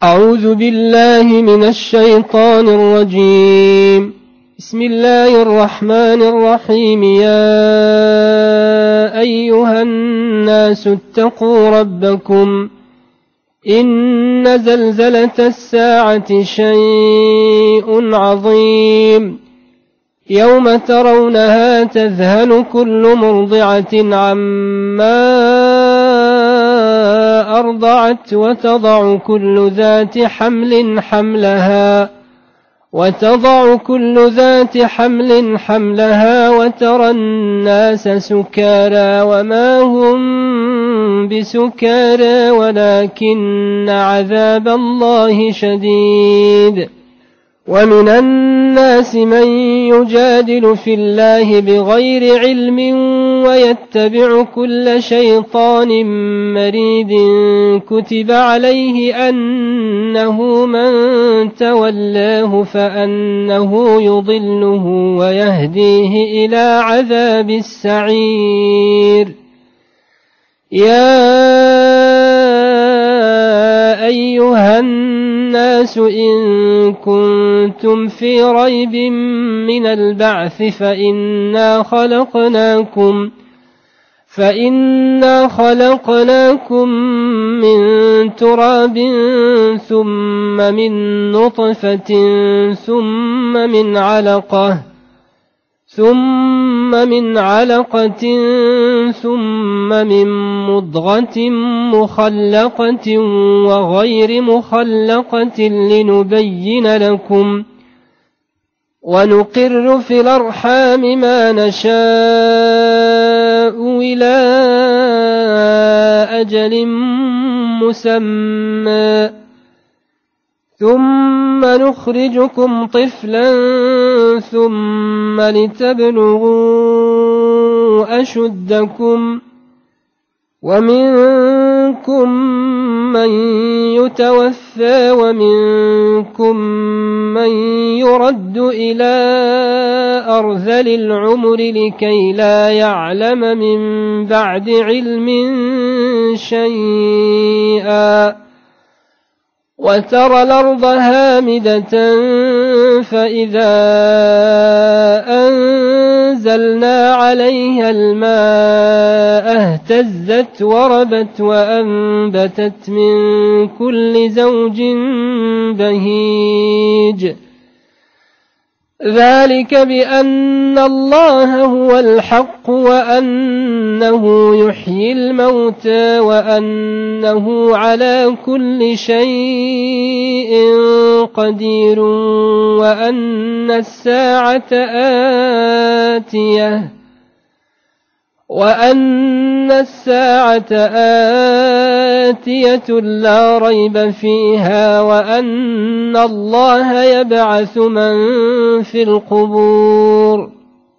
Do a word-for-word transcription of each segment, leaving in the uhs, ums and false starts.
أعوذ بالله من الشيطان الرجيم. بسم الله الرحمن الرحيم. يا أيها الناس اتقوا ربكم إن زلزلة الساعة شيء عظيم يوم ترونها تذهل كل مرضعة عما أرضعت وتضع كل ذات حمل حملها وتضع كل ذات حمل حملها وترى الناس سكارى وما هم بسكارى ولكن عذاب الله شديد. ومن الناس من يجادل في الله بغير علم ويتبع كل شيطان مريد كتب عليه أنه من تولاه فأنه يضله ويهديه إلى عذاب السعير. يا أيها الناس إن كنتم في ريب من البعث فإنا خلقناكم فإنا خلقناكم من تراب ثم من نطفة ثم من علقة ثم من علقة ثم من مضغة مخلقة وغير مخلقة لنبين لكم ونقر في الأرحام ما نشاء إلى أجل مسمى ثم نخرجكم طفلا ثم لتبلغوا أشدكم ومنكم من يتوفى ومنكم من يرد إلى أرذل العمر لكي لا يعلم من بعد علم شيئا. وترى الأرض هامدة فإذا أنزلنا عليها الماء اهتزت وربت وأنبتت من كل زوج بهيج. ذلك بأن الله هو الحق وأنه يحيي الموتى وأنه على كل شيء قدير وأن الساعة آتية وأن الساعة آتية لا ريب فيها وأن الله يبعث من في القبور.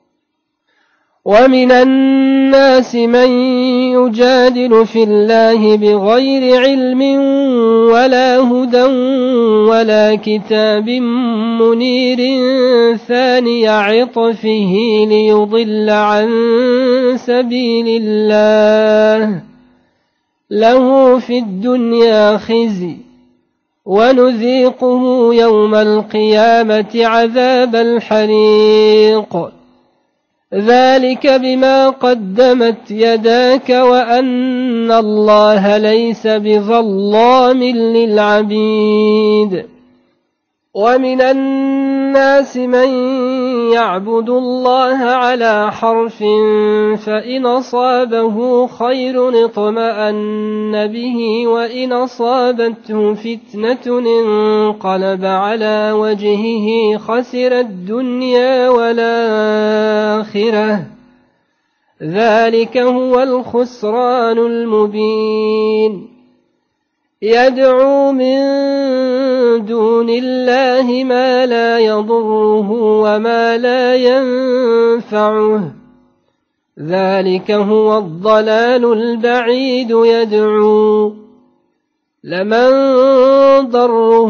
ومن الناس من يجادل في الله بغير علم ولا هدى ولا كتاب منير ثاني عطفه ليضل عن سبيل الله له في الدنيا خزي ونذيقه يوم القيامة عذاب الحريق. ذلك بما قدمت يداك وأن الله ليس بظلام للعبيد. ومن الناس من يعبد الله على حرف فإن أصابه خير اطمأن به وإن أصابته فتنة انقلب على وجهه خسر الدنيا والآخرة ذلك هو الخسران المبين. يدعو من دون الله ما لا يضره وما لا ينفعه ذلك هو الضلال البعيد. يدعو لمن ضره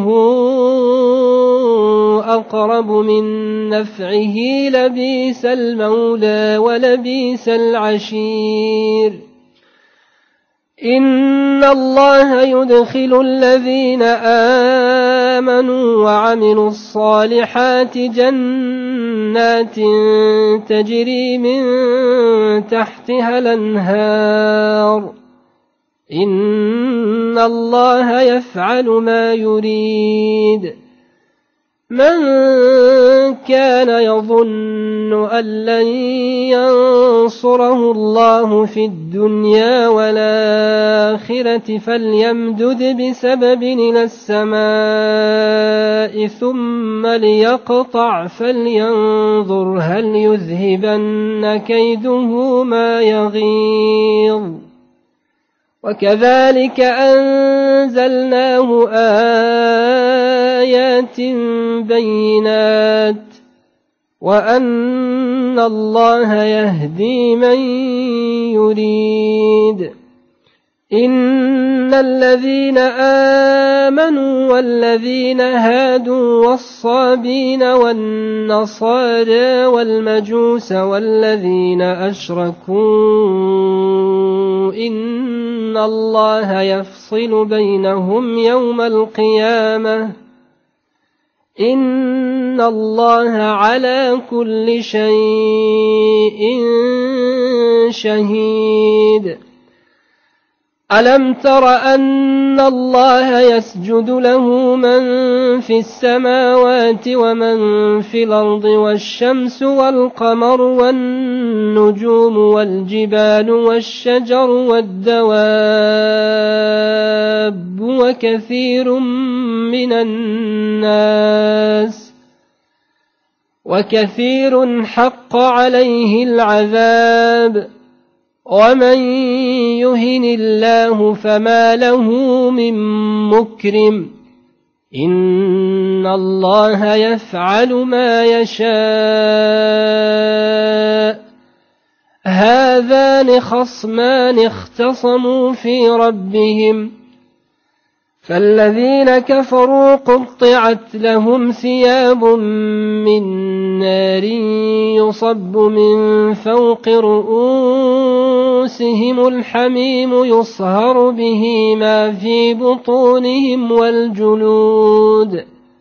أقرب من نفعه لبئس المولى ولبئس العشير. إن الله يدخل الذين آمنوا وعملوا الصالحات جنات تجري من تحتها الأنهار إن الله يفعل ما يريد من كان يظن أن لن ينصره الله في الدنيا والآخرة فليمدد بسبب إلى السماء ثم ليقطع فلينظر هل يذهبن كيده ما يغيظ وكذلك أنزلناه آيات بينات وأن الله يهدي من يريد إن الذين آمنوا والذين هادوا والصابين والنصارى والمجوس والذين أشركوا إن الله يفصل بينهم يوم القيامة إن الله على كل شيء شهيد ألم تر أن الله يسجد له من في السماوات ومن في الأرض والشمس والقمر والنجوم والجبال والشجر والدواب وكثير من الناس وكثير حق عليه العذاب ومن يهن الله فما له من مكرم إن الله يفعل ما يشاء هذان خصمان اختصموا في ربهم فالذين كفروا قطعت لهم ثياب من نار يصب من فوق رؤوسهم الحميم يصهر به ما في بطونهم والجلود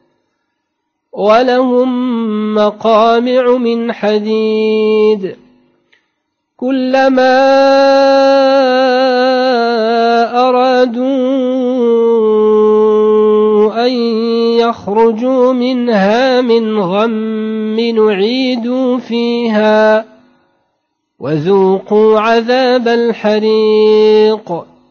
ولهم مقامع من حديد كلما أرادوا أن يخرجوا منها من غم نعيدوا فيها وذوقوا عذاب الحريق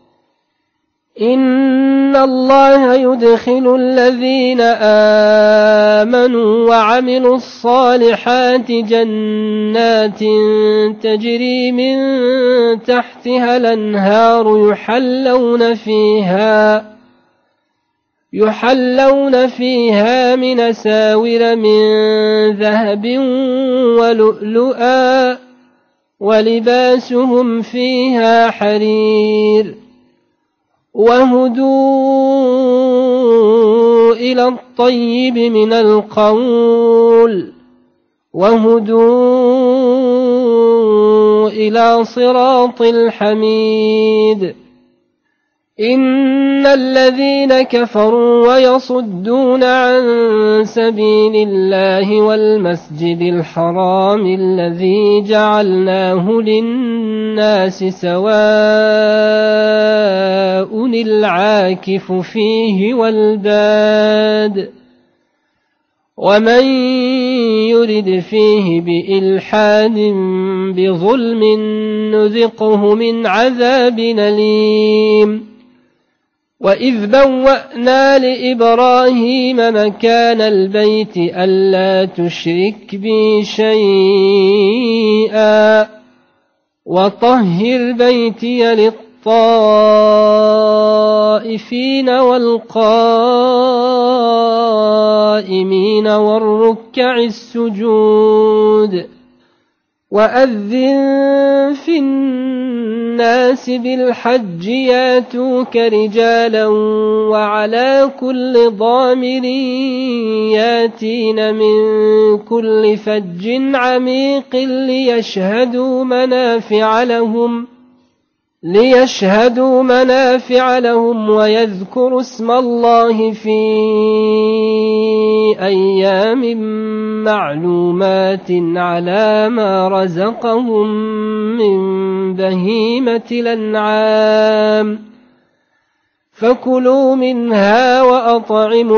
إن الله يدخل الذين آمنوا وعملوا الصالحات جنات تجري من تحتها الأنهار يحلون فيها يحلون فيها من أساور من ذهب ولؤلؤا ولباسهم فيها حرير وهدوا إلى الطيب من القول وهدوا إلى صراط الحميد إن الذين كفروا ويصدون عن سبيل الله والمسجد الحرام الذي جعلناه للناس سواء العاكف فيه والباد ومن يرد فيه بإلحاد بظلم نذقه من عذاب أليم وإذ بوأنا لإبراهيم مكان البيت ألا تشرك بي شيئا وطهر بيتي للطائفين والقائمين والركع السجود وأذن في الناس بالحج ياتوك رجالا وعلى كل ضامر ياتين من كل فج عميق ليشهدوا منافع لهم ليشهدوا منافع لهم ويذكروا اسم الله في أيام معلومات على ما رزقهم من بهيمة الأنعام فكلوا منها وأطعموا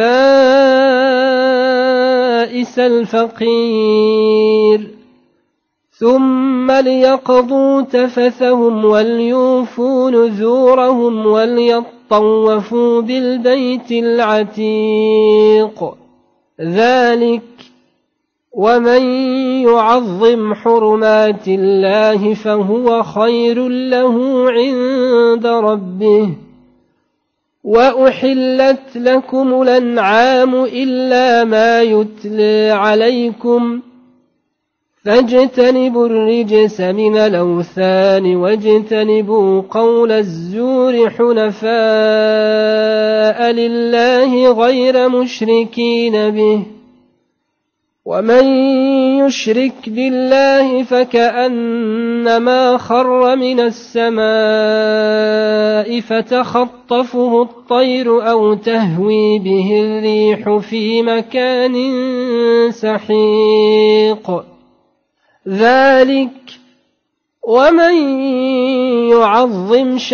البائس الفقير ثم ليقضوا تفثهم وليوفوا نذورهم وليطوفوا بالبيت العتيق ذلك ومن يعظم حرمات الله فهو خير له عند ربه وأحلت لكم الأنعام إلا ما يتلى عليكم فاجتنبوا الرجس من الأوثان واجتنبوا قول الزور حنفاء لله غير مشركين به ومن يشرك بالله فكأنما خر من السماء فتخطفه الطير أو تهوي به الريح في مكان سحيق ذلك ومن يعظم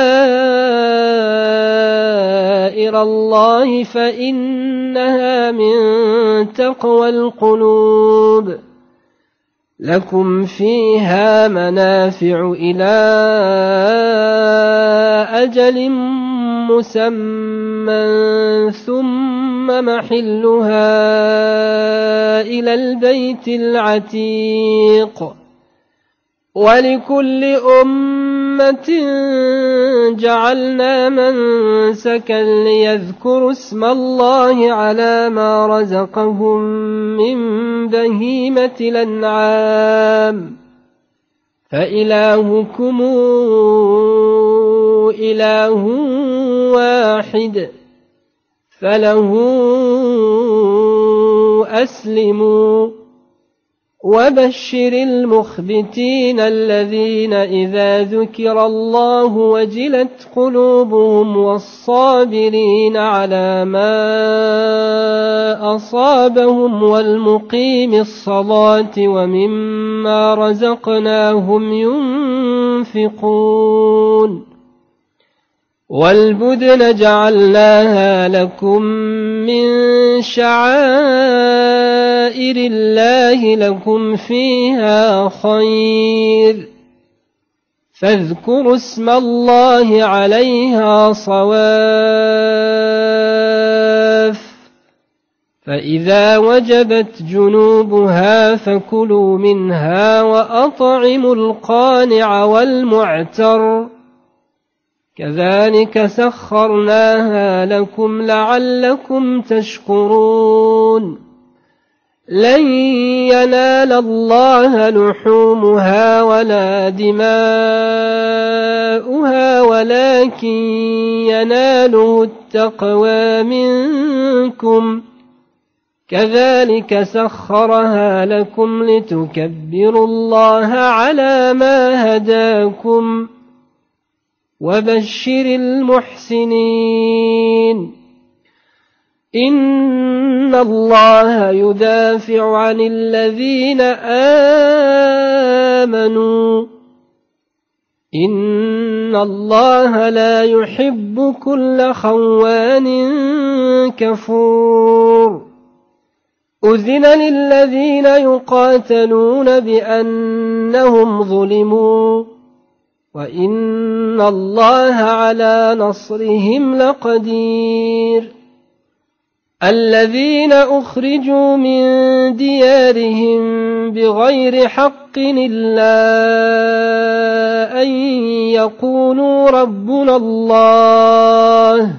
شعائر الله فإنها من تقوى القلوب لكم فيها منافع إلى أجل مسمى ثم محلها إلى البيت العتيق ولكل أمة جعلنا منسكا ليذكروا اسم الله على ما رزقهم من بهيمة الأنعام فإلهكم إله واحد فله أسلموا وبشر المخبتين الذين إذا ذكر الله وجلت قلوبهم والصابرين على ما أصابهم والمقيم الصلاة ومما رزقناهم ينفقون والبدن جعلناها لكم من شعائر الله لكم فيها خير فاذكروا اسم الله عليها صواف فإذا وجبت جنوبها فكلوا منها وأطعموا القانع والمعتر كذلك سخرناها لكم لعلكم تشكرون لن ينال الله لحومها ولا دماؤها ولكن يناله التقوى منكم كذلك سخرها لكم لتكبروا الله على ما هداكم وبشر المحسنين إن الله يدافع عن الذين آمنوا إن الله لا يحب كل خوان كفور أذن للذين يقاتلون بأنهم ظلموا وإن الله على نصرهم لقدير الذين أخرجوا من ديارهم بغير حق إلا أن يقولوا ربنا الله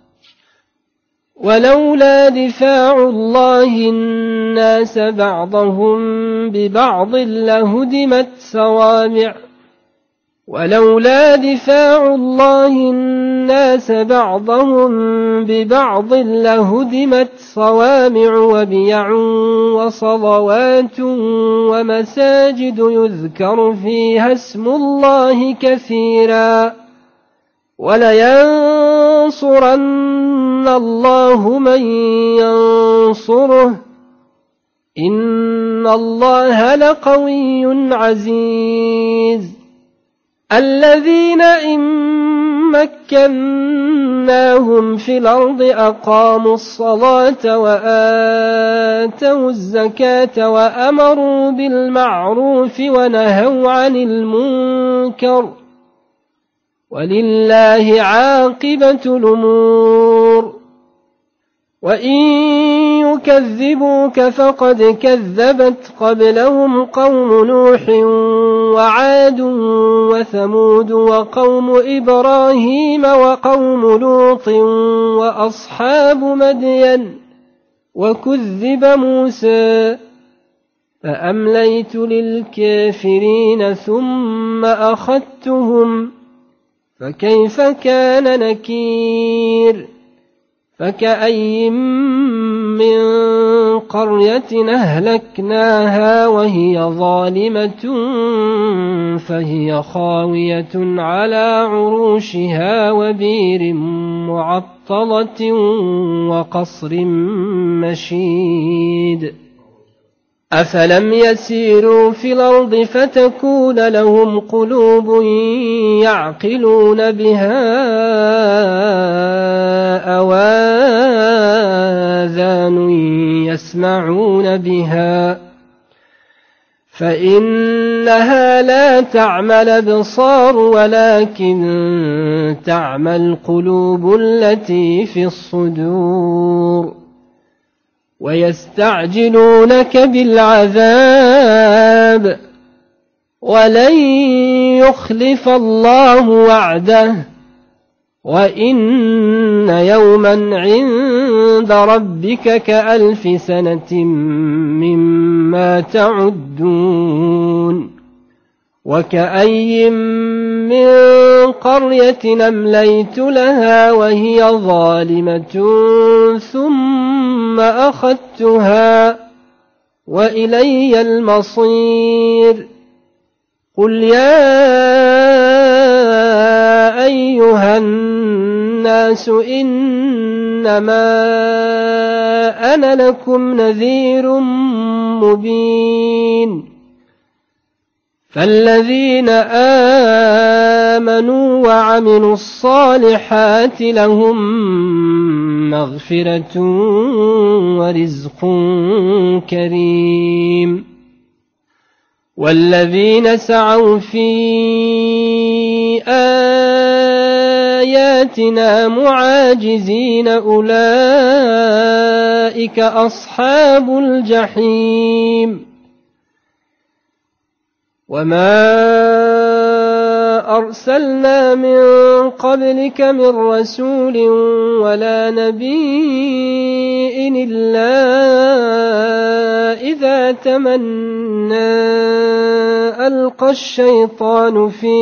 ولولا دفاع الله الناس بعضهم ببعض لهدمت صوامع ولولا دفاع الله الناس بعضهم ببعض لهدمت صوامع وبيع وصلوات ومساجد يذكر فيها اسم الله كثيرا ولينصرن الله من ينصره إن الله لقوي عزيز الذين إن مكناهم في الأرض أقاموا الصلاة وآتوا الزكاة وأمروا بالمعروف ونهوا عن المنكر ولله عاقبة الأمور وإن يكذبوك فقد كذبت قبلهم قوم نوح وعاد وثمود وقوم إبراهيم وقوم لوط وأصحاب مدين وكذب موسى فأمليت للكافرين ثم أخذتهم فكيف كان نكير فكأي من قرية أهلكناها وهي ظالمة فهي خاوية على عروشها وبير معطلة وقصر مشيد أفلم يسيروا في الأرض فتكون لهم قلوب يعقلون بها أو آذان يسمعون بها فإنها لا تعمى الأبصار ولكن تعمى القلوب التي في الصدور ويستعجلونك بالعذاب ولن يخلف الله وعده وإن يوما عند ربك كألف سنة مما تعدون وكأي من قرية أمليت لها وهي ظالمة ثم أخذتها وإلي المصير قل يا أيها الناس إنما أنا لكم نذير مبين فالذين آمنوا وعملوا الصالحات لهم مغفرة ورزق كريم والذين سعوا في آياتنا معاجزين أولئك أصحاب الجحيم وما أرسلنا من قبلك من رسول ولا نبي إلا إذا تمنى ألقى الشيطان في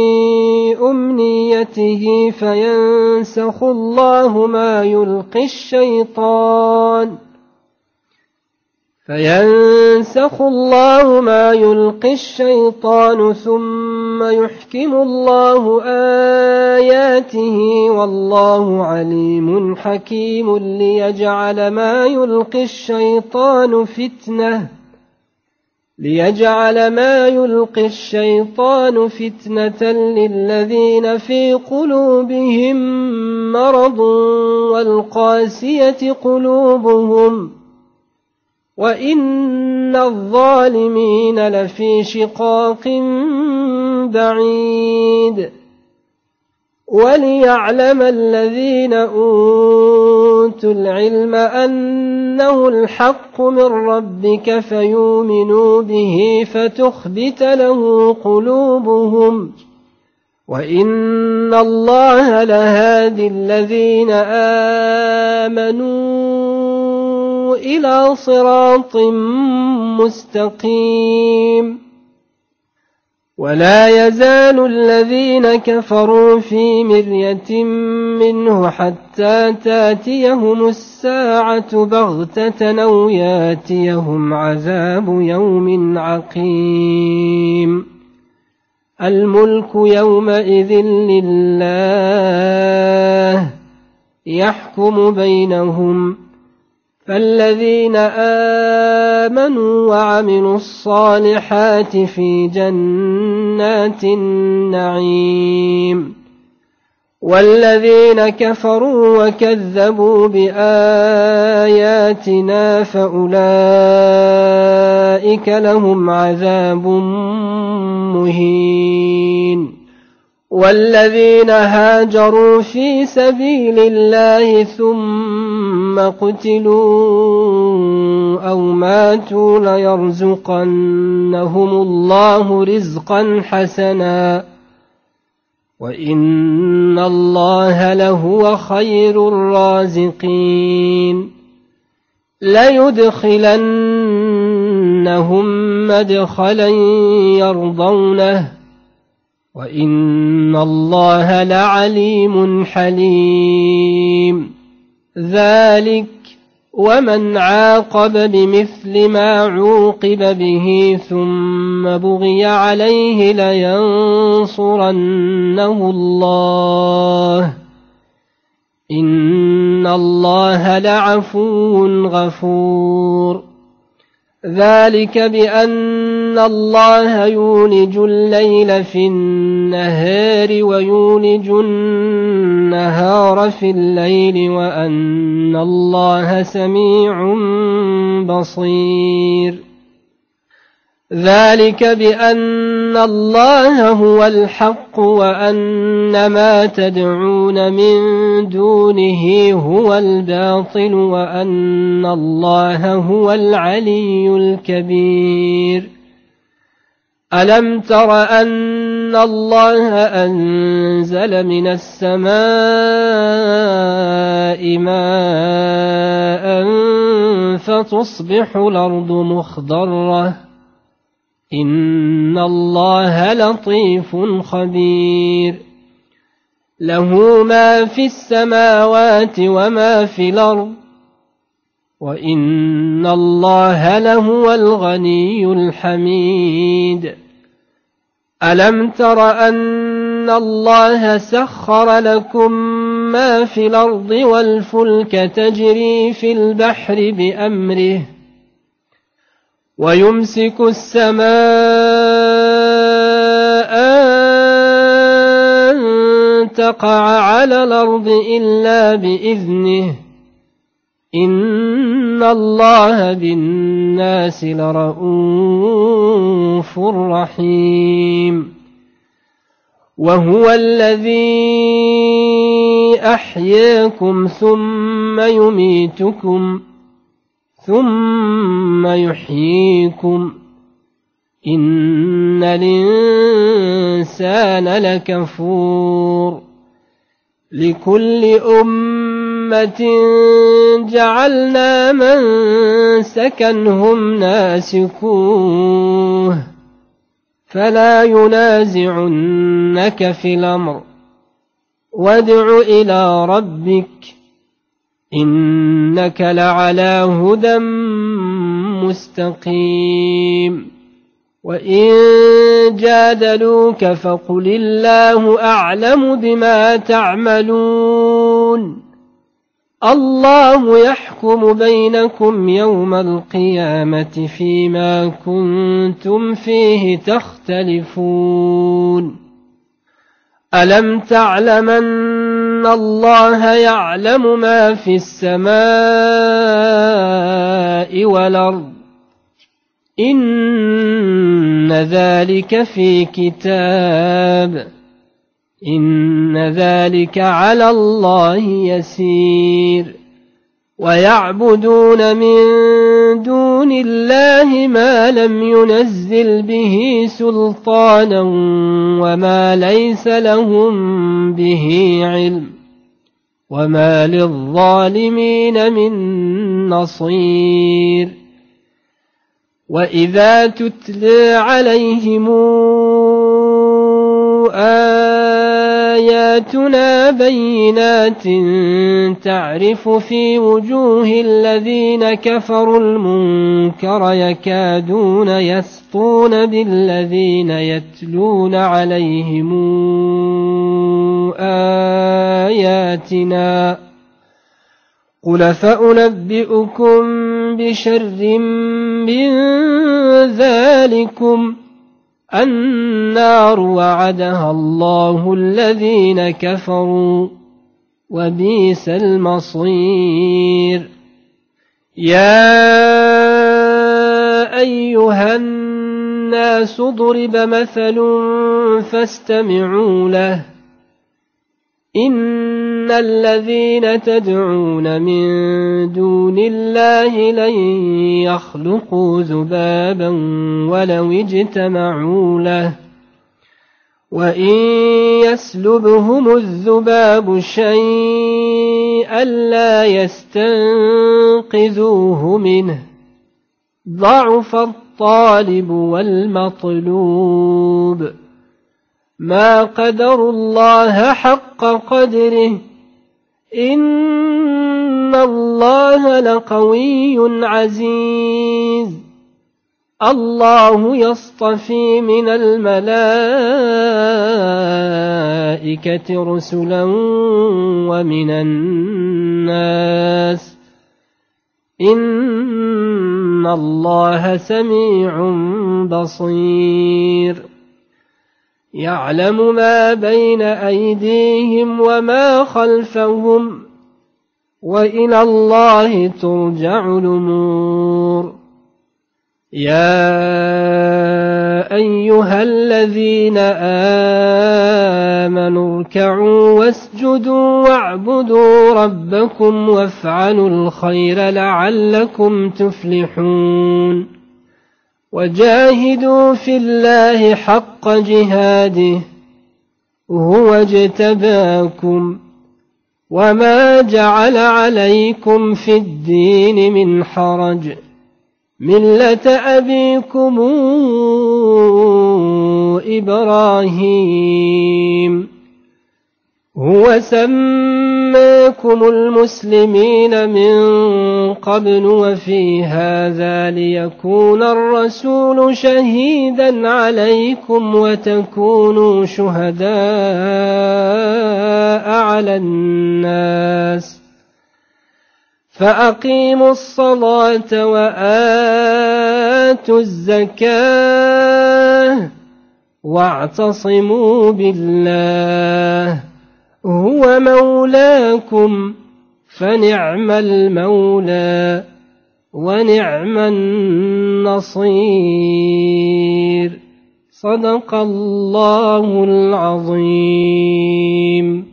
أمنيته فينسخ الله ما يلقي الشيطان فينسخ الله ما يلقي الشيطان ثم يحكم الله آياته والله عليم حكيم ليجعل ما يلقي الشيطان فتنة ليجعل ما يلقي الشيطان فتنة للذين في قلوبهم مرض والقاسية قلوبهم وإن الظالمين لفي شقاق بعيد وليعلم الذين أوتوا العلم أنه الحق من ربك فيؤمنوا به فتخبت له قلوبهم وإن الله لهادي الذين آمنوا إلى صراط مستقيم ولا يزال الذين كفروا في مرية منه حتى تاتيهم الساعة بغتة أو ياتيهم عذاب يوم عقيم الملك يومئذ لله يحكم بينهم فالذين آمنوا وعملوا الصالحات في جنات النعيم والذين كفروا وكذبوا بآياتنا فأولئك لهم عذاب مهين والذين هاجروا في سبيل الله ثم قتلوا أو ماتوا ليرزقنهم الله رزقا حسنا وإن الله لهو خير الرازقين ليدخلنهم مدخلا يرضونه وإن الله لعليم حليم ذلك ومن عاقب بمثل ما عوقب به ثم بغي عليه لينصرنه الله إن الله لعفو غفور ذلك بأن الله يولج الليل في النهار ويولج النهار في الليل وأن الله سميع بصير ذلك بأن الله هو الحق وأن ما تدعون من دونه هو الباطل وأن الله هو العلي الكبير ألم تر أن الله أنزل من السماء ماء فتصبح الأرض مخضرة إن الله لطيف خبير له ما في السماوات وما في الأرض وإن الله لهو الغني الحميد ألم تر أن الله سخر لكم ما في الأرض والفلك تجري في البحر بأمره ويمسك السماء أن تقع على الأرض إلا بإذنه إن الله بالناس لرءوف رحيم وهو الذي أحياكم ثم يميتكم ثم يحييكم إن الإنسان لكفور لكل أمة جعلنا منسكا هم ناسكوه فلا ينازعنك في الأمر وادع إلى ربك إنك لعلى هدى مستقيم وإن جادلوك فقل الله أعلم بما تعملون الله يحكم بينكم يوم القيامة فيما كنتم فيه تختلفون ألم تعلم أن الله يعلم ما في السماء والأرض إن ذلك في كتاب إن ذلك على الله يسير ويعبدون من دون الله ما لم ينزل به سلطانا وما ليس لهم به علم وما للظالمين من نصير وإذا تتلى عليهم آياتنا بينات تعرف في وجوه الذين كفروا المنكر يكادون يسطون بالذين يتلون عليهم آياتنا قل فأنبئكم بشر من ذلكم النار وعدها الله الذين كفروا وبئس المصير يا أيها الناس ضرب مثل فاستمعوا له إن الذين تدعون من دون الله لن يخلقوا ذبابا ولو اجتمعوا له وإن يسلبهم الذباب شيئا لا يستنقذوه منه ضعف الطالب والمطلوب ما قدروا الله حق قدره إن الله لقوي عزيز الله يصطفي من الملائكة رسلا ومن الناس إن الله سميع بصير يعلم ما بين أيديهم وما خلفهم وإلى الله ترجع الأمور يا أيها الذين آمنوا اركعوا واسجدوا واعبدوا ربكم وافعلوا الخير لعلكم تفلحون وجاهدوا في الله حق جهاده هو اجتباكم وما جعل عليكم في الدين من حرج ملة أبيكم إبراهيم هو سماكم المسلمين من قبل وفي هذا ليكون الرسول شهيدا عليكم وتكونوا شهداء على الناس فأقيموا الصلاة وآتوا الزكاة واعتصموا بالله هو مولاكم فنعم المولى ونعم النصير صدق الله العظيم.